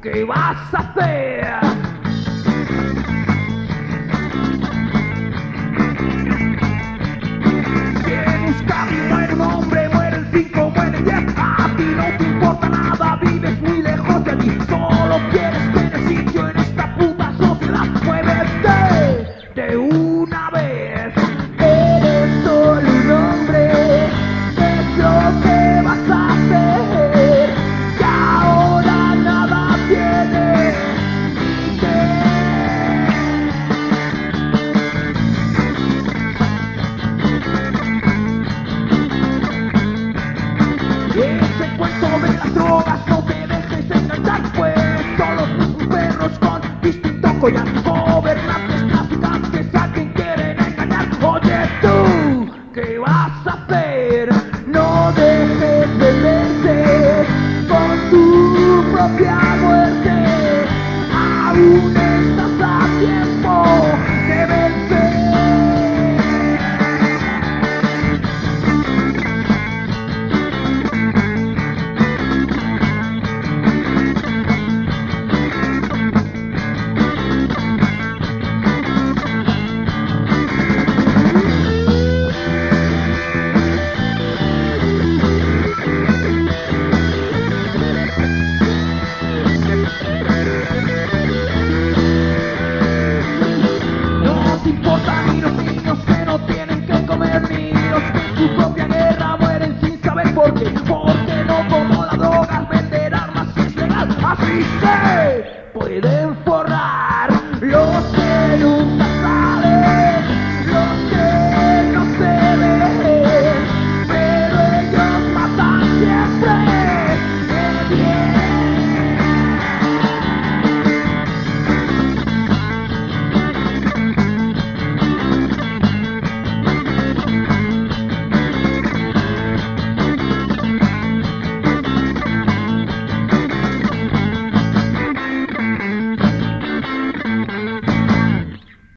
¿qué vas a hacer? Si en Euskadi muere un hombre, mueren 5, mueren 10. A ti no te importa nada, vives muy lejos de aquí. Solo quieres tener sitio en esta puta sociedad. Muévete de una vez. Eres solo un hombre, ¿qué es lo que vas a hacer? Que ahora nada tiene ni que. Ese cuento de las drogas no te dejes enganchar, pues son los mismos perros con distinto collar.